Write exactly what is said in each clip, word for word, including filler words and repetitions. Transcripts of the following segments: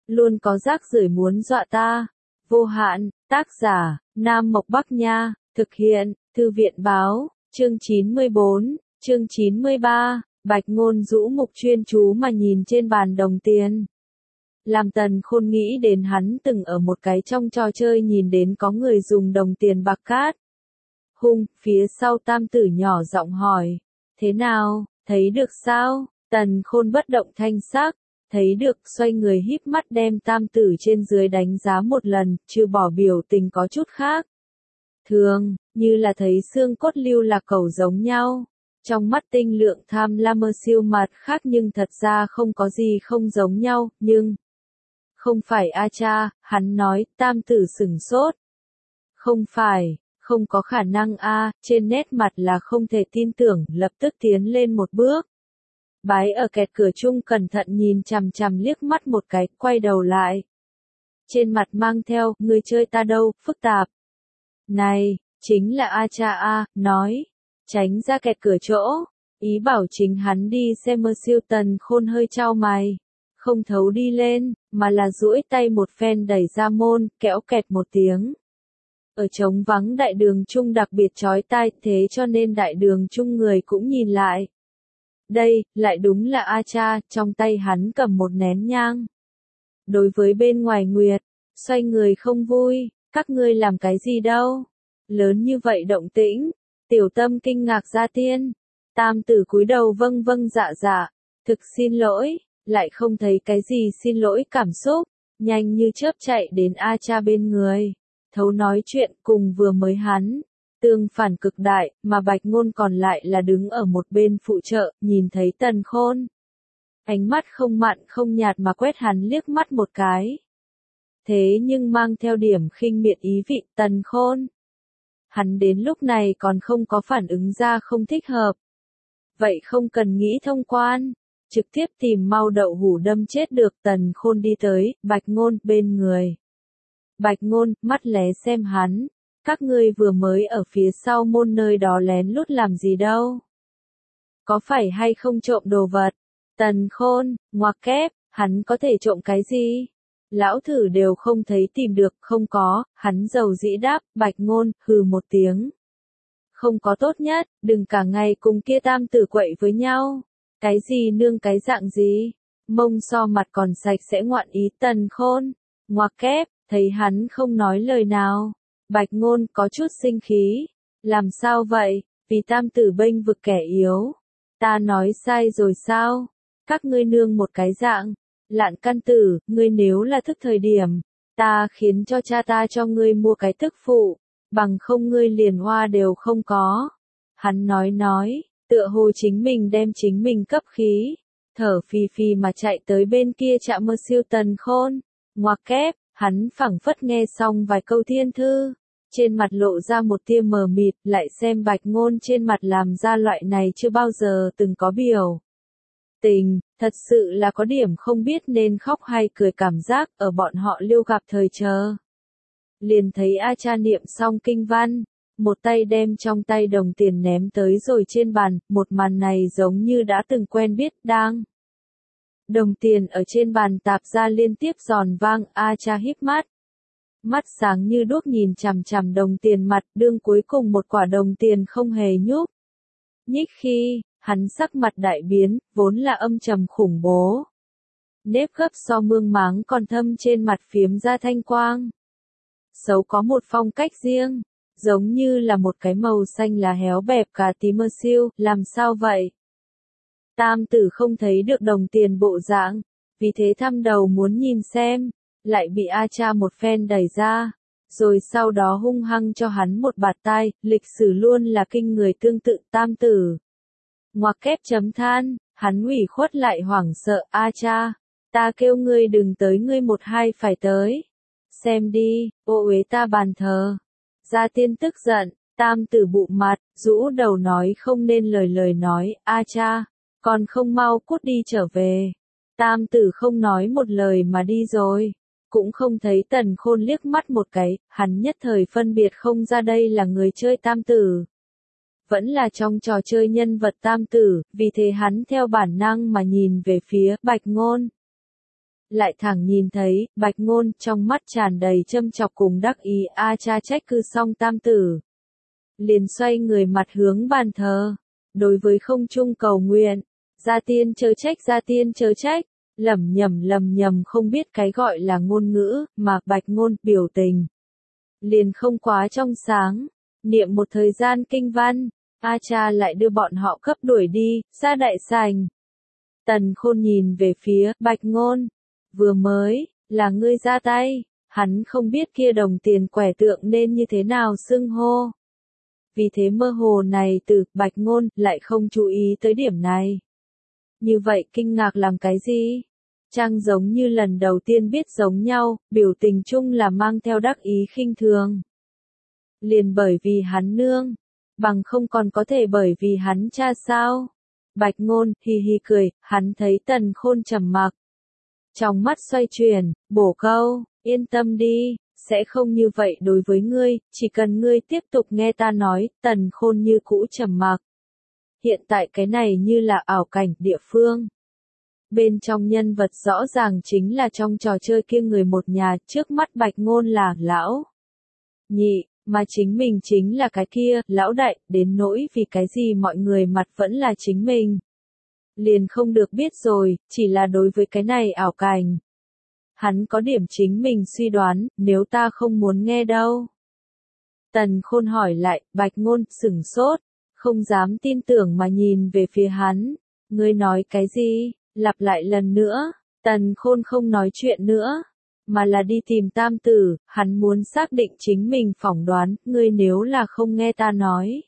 luôn có rác rưởi muốn dọa ta. Vô hạn, tác giả, Nam Mộc Bắc Nha, thực hiện, Thư viện báo, chương chín mươi bốn, chương chín mươi ba, Bạch Ngôn rũ mục chuyên chú mà nhìn trên bàn đồng tiền. Làm Tần Khôn nghĩ đến hắn từng ở một cái trong trò chơi nhìn đến có người dùng đồng tiền bạc cát. Hung, phía sau Tam Tử nhỏ giọng hỏi, thế nào, thấy được sao? Tần Khôn bất động thanh sắc, thấy được, xoay người híp mắt đem Tam Tử trên dưới đánh giá một lần, chưa bỏ biểu tình có chút khác. Thường, như là thấy xương cốt lưu lạc cầu giống nhau. Trong mắt tinh lượng tham lam mơ siêu mặt khác nhưng thật ra không có gì không giống nhau, nhưng... Không phải a cha, hắn nói, Tam Tử sửng sốt. Không phải, không có khả năng a, trên nét mặt là không thể tin tưởng, lập tức tiến lên một bước. Bái ở kẹt cửa chung cẩn thận nhìn chằm chằm liếc mắt một cái, quay đầu lại. Trên mặt mang theo, người chơi ta đâu, phức tạp. Này, chính là a cha a, nói, tránh ra kẹt cửa chỗ, ý bảo chính hắn đi xem mơ siêu. Tần Khôn hơi chau mày, không thấu đi lên, mà là duỗi tay một phen đẩy ra môn, kẽo kẹt một tiếng. Ở trống vắng đại đường chung đặc biệt chói tai, thế cho nên đại đường chung người cũng nhìn lại. Đây, lại đúng là a cha, trong tay hắn cầm một nén nhang. Đối với bên ngoài Nguyệt, xoay người không vui, các ngươi làm cái gì đâu? Lớn như vậy động tĩnh, tiểu tâm kinh ngạc ra tiên. Tam Tử cúi đầu vâng vâng dạ dạ, thực xin lỗi, lại không thấy cái gì xin lỗi cảm xúc, nhanh như chớp chạy đến a cha bên người. Thấu nói chuyện cùng vừa mới hắn. Tương phản cực đại, mà Bạch Ngôn còn lại là đứng ở một bên phụ trợ, nhìn thấy Tần Khôn. Ánh mắt không mặn không nhạt mà quét hắn liếc mắt một cái. Thế nhưng mang theo điểm khinh miệt ý vị. Tần Khôn. Hắn đến lúc này còn không có phản ứng ra không thích hợp. Vậy không cần nghĩ thông quan, trực tiếp tìm mau đậu hủ đâm chết được. Tần Khôn đi tới, Bạch Ngôn bên người. Bạch Ngôn, mắt lé xem hắn. Các ngươi vừa mới ở phía sau môn nơi đó lén lút làm gì đâu? Có phải hay không trộm đồ vật? Tần Khôn, ngoặc kép, hắn có thể trộm cái gì? Lão thử đều không thấy tìm được, không có, hắn dầu dĩ đáp. Bạch Ngôn, hừ một tiếng. Không có tốt nhất, đừng cả ngày cùng kia Tam Tử quậy với nhau. Cái gì nương cái dạng gì? Mông so mặt còn sạch sẽ ngoạn ý. Tần Khôn, ngoặc kép, thấy hắn không nói lời nào. Bạch Ngôn có chút sinh khí. Làm sao vậy? Vì Tam Tử bênh vực kẻ yếu. Ta nói sai rồi sao? Các ngươi nương một cái dạng. Lạn căn tử, ngươi nếu là thức thời điểm, ta khiến cho cha ta cho ngươi mua cái tức phụ, bằng không ngươi liền hoa đều không có. Hắn nói nói, tựa hồ chính mình đem chính mình cấp khí, thở phì phì mà chạy tới bên kia chạm mơ siêu. Tần Khôn, ngoặc kép, hắn phảng phất nghe xong vài câu thiên thư. Trên mặt lộ ra một tia mờ mịt, lại xem Bạch Ngôn trên mặt làm ra loại này chưa bao giờ từng có biểu tình, thật sự là có điểm không biết nên khóc hay cười cảm giác. Ở bọn họ liêu gặp thời chờ. Liền thấy a cha niệm xong kinh văn, một tay đem trong tay đồng tiền ném tới rồi trên bàn, một màn này giống như đã từng quen biết. Đang đồng tiền ở trên bàn tạp ra liên tiếp giòn vang. A cha híp mắt. Mắt sáng như đuốc nhìn chằm chằm đồng tiền mặt, đương cuối cùng một quả đồng tiền không hề nhúc nhích khi, hắn sắc mặt đại biến, vốn là âm trầm khủng bố. Nếp gấp so mương máng còn thâm trên mặt phiếm ra thanh quang. Xấu có một phong cách riêng, giống như là một cái màu xanh lá héo bẹp cả tí mơ siêu. Làm sao vậy? Tam Tử không thấy được đồng tiền bộ dạng, vì thế thăm đầu muốn nhìn xem. Lại bị a cha một phen đẩy ra, rồi sau đó hung hăng cho hắn một bạt tai. Lịch sử luôn là kinh người tương tự. Tam Tử ngoặc kép chấm than, hắn ủy khuất lại hoảng sợ. A cha, ta kêu ngươi đừng tới, ngươi một hai phải tới. Xem đi, ô uế ta bàn thờ. Gia tiên tức giận, Tam Tử bụng mặt, rũ đầu nói không nên lời lời nói. A cha, còn không mau cút đi trở về. Tam Tử không nói một lời mà đi rồi. Cũng không thấy Tần Khôn liếc mắt một cái, hắn nhất thời phân biệt không ra đây là người chơi Tam Tử. Vẫn là trong trò chơi nhân vật Tam Tử, vì thế hắn theo bản năng mà nhìn về phía Bạch Ngôn. lại thẳng nhìn thấy, Bạch Ngôn trong mắt tràn đầy châm chọc cùng đắc ý, a cha trách cứ xong tam tử. Liền xoay người mặt hướng bàn thờ, đối với không trung cầu nguyện, gia tiên chớ trách gia tiên chớ trách, lẩm nhẩm lầm nhầm không biết cái gọi là ngôn ngữ, mà Bạch Ngôn biểu tình. Liền không quá trong sáng, niệm một thời gian kinh văn, a cha lại đưa bọn họ cấp đuổi đi, ra đại sảnh. Tần Khôn nhìn về phía Bạch Ngôn, vừa mới, là ngươi ra tay, hắn không biết kia đồng tiền quẻ tượng nên như thế nào xưng hô. Vì thế mơ hồ này từ Bạch Ngôn lại không chú ý tới điểm này. Như vậy kinh ngạc làm cái gì? Trang giống như lần đầu tiên biết giống nhau, biểu tình chung là mang theo đắc ý khinh thường. Liền bởi vì hắn nương, bằng không còn có thể bởi vì hắn cha sao? Bạch Ngôn hì hì cười, hắn thấy Tần Khôn trầm mặc. Trong mắt xoay chuyển, bổ câu, yên tâm đi, sẽ không như vậy đối với ngươi, chỉ cần ngươi tiếp tục nghe ta nói, Tần Khôn như cũ trầm mặc. Hiện tại cái này như là ảo cảnh địa phương. Bên trong nhân vật rõ ràng chính là trong trò chơi kia người một nhà, trước mắt Bạch Ngôn là lão nhị, mà chính mình chính là cái kia, lão đại, đến nỗi vì cái gì mọi người mặt vẫn là chính mình. Liền không được biết rồi, chỉ là đối với cái này ảo cảnh. Hắn có điểm chính mình suy đoán, nếu ta không muốn nghe đâu. Tần Khôn hỏi lại, Bạch Ngôn sửng sốt, không dám tin tưởng mà nhìn về phía hắn. Ngươi nói cái gì? Lặp lại lần nữa, Tần Khôn không nói chuyện nữa, mà là đi tìm tam tử, hắn muốn xác định chính mình phỏng đoán, ngươi nếu là không nghe ta nói.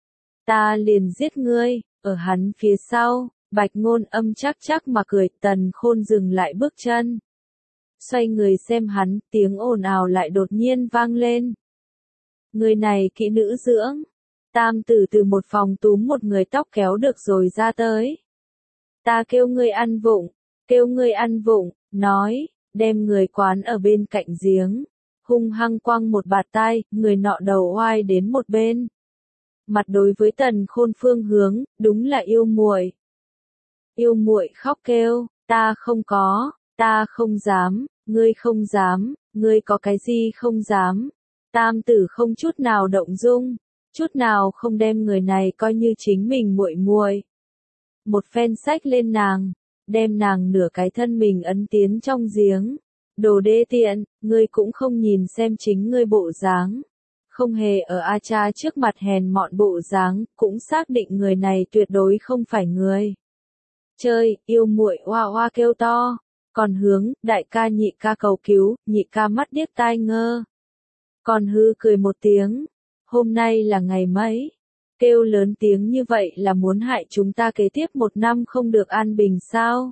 Ta liền giết ngươi, ở hắn phía sau, Bạch Ngôn âm chắc chắc mà cười, Tần Khôn dừng lại bước chân. Xoay người xem hắn, tiếng ồn ào lại đột nhiên vang lên. Người này kỹ nữ dưỡng, tam tử từ một phòng túm một người tóc kéo được rồi ra tới. Ta kêu ngươi ăn vụng, kêu ngươi ăn vụng, nói, đem người quán ở bên cạnh giếng, hung hăng quăng một bạt tai, người nọ đầu oai đến một bên. Mặt đối với Tần Khôn phương hướng, đúng là yêu muội. Yêu muội khóc kêu, ta không có, ta không dám, ngươi không dám, ngươi có cái gì không dám. Tam tử không chút nào động dung, chút nào không đem người này coi như chính mình muội muội. Một phen xách lên nàng, đem nàng nửa cái thân mình ấn tiến trong giếng. Đồ đê tiện, ngươi cũng không nhìn xem chính ngươi bộ dáng. Không hề ở A cha trước mặt hèn mọn bộ dáng, cũng xác định người này tuyệt đối không phải người. Chơi, yêu muội oa oa kêu to, còn hướng, đại ca nhị ca cầu cứu, nhị ca mắt điếc tai ngơ. Còn hư cười một tiếng, hôm nay là ngày mấy? Kêu lớn tiếng như vậy là muốn hại chúng ta kế tiếp một năm không được an bình sao?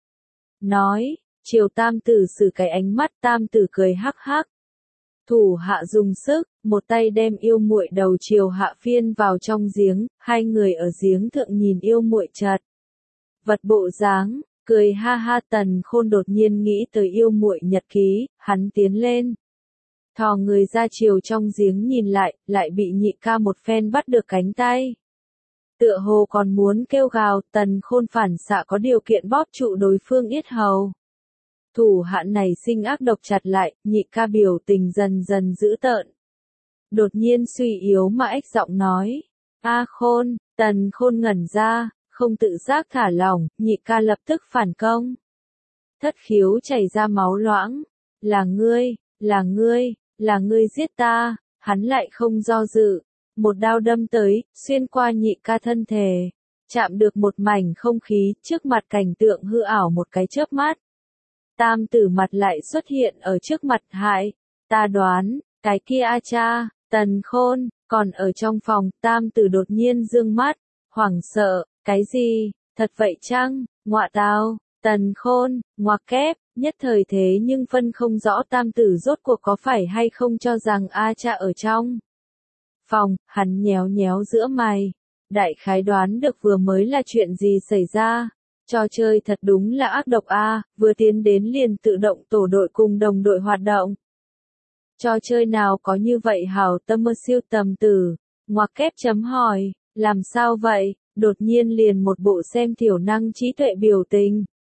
Nói, chiều tam tử xử cái ánh mắt, tam tử cười hắc hắc. Thủ hạ dùng sức, một tay đem yêu muội đầu chiều hạ phiên vào trong giếng, hai người ở giếng thượng nhìn yêu muội chật vật bộ dáng, cười ha ha. Tần Khôn đột nhiên nghĩ tới yêu muội nhật ký, hắn tiến lên. Thò người ra chiều trong giếng nhìn lại, lại bị nhị ca một phen bắt được cánh tay. Tựa hồ còn muốn kêu gào, Tần Khôn phản xạ có điều kiện bóp trụ đối phương yết hầu. Thủ hạ này sinh ác độc chặt lại, nhị ca biểu tình dần dần dữ tợn. Đột nhiên suy yếu mà ếch giọng nói. A Khôn, Tần Khôn ngẩn ra, không tự giác thả lỏng, nhị ca lập tức phản công. Thất khiếu chảy ra máu loãng. Là ngươi, là ngươi, là ngươi giết ta, hắn lại không do dự. Một đao đâm tới, xuyên qua nhị ca thân thể. Chạm được một mảnh không khí, trước mặt cảnh tượng hư ảo một cái chớp mắt. Tam tử mặt lại xuất hiện ở trước mặt hại. Ta đoán, cái kia A cha, Tần Khôn, còn ở trong phòng, tam tử đột nhiên dương mắt, hoảng sợ, cái gì, thật vậy chăng, ngọa tao, Tần Khôn, ngoặc kép, nhất thời thế nhưng phân không rõ tam tử rốt cuộc có phải hay không cho rằng A cha ở trong phòng, hắn nhéo nhéo giữa mày, đại khái đoán được vừa mới là chuyện gì xảy ra. Trò chơi thật đúng là ác độc a, vừa tiến đến liền tự động tổ đội cùng đồng đội hoạt động. Trò chơi nào có như vậy hảo tâm mơ siêu tầm tử, ngoặc kép chấm hỏi, làm sao vậy, đột nhiên liền một bộ xem thiểu năng trí tuệ biểu tình.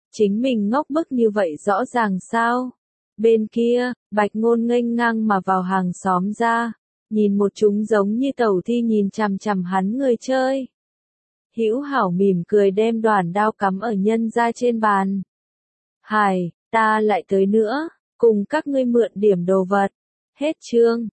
chính mình ngốc bức như vậy rõ ràng sao? Bên kia, Bạch Ngôn nghênh ngang mà vào hàng xóm ra, nhìn một chúng giống như tẩu thi nhìn chằm chằm hắn người chơi. Hữu Hảo mỉm cười đem đoàn đao cắm ở nhân ra trên bàn. Hài, ta lại tới nữa, cùng các ngươi mượn điểm đồ vật. Hết chương.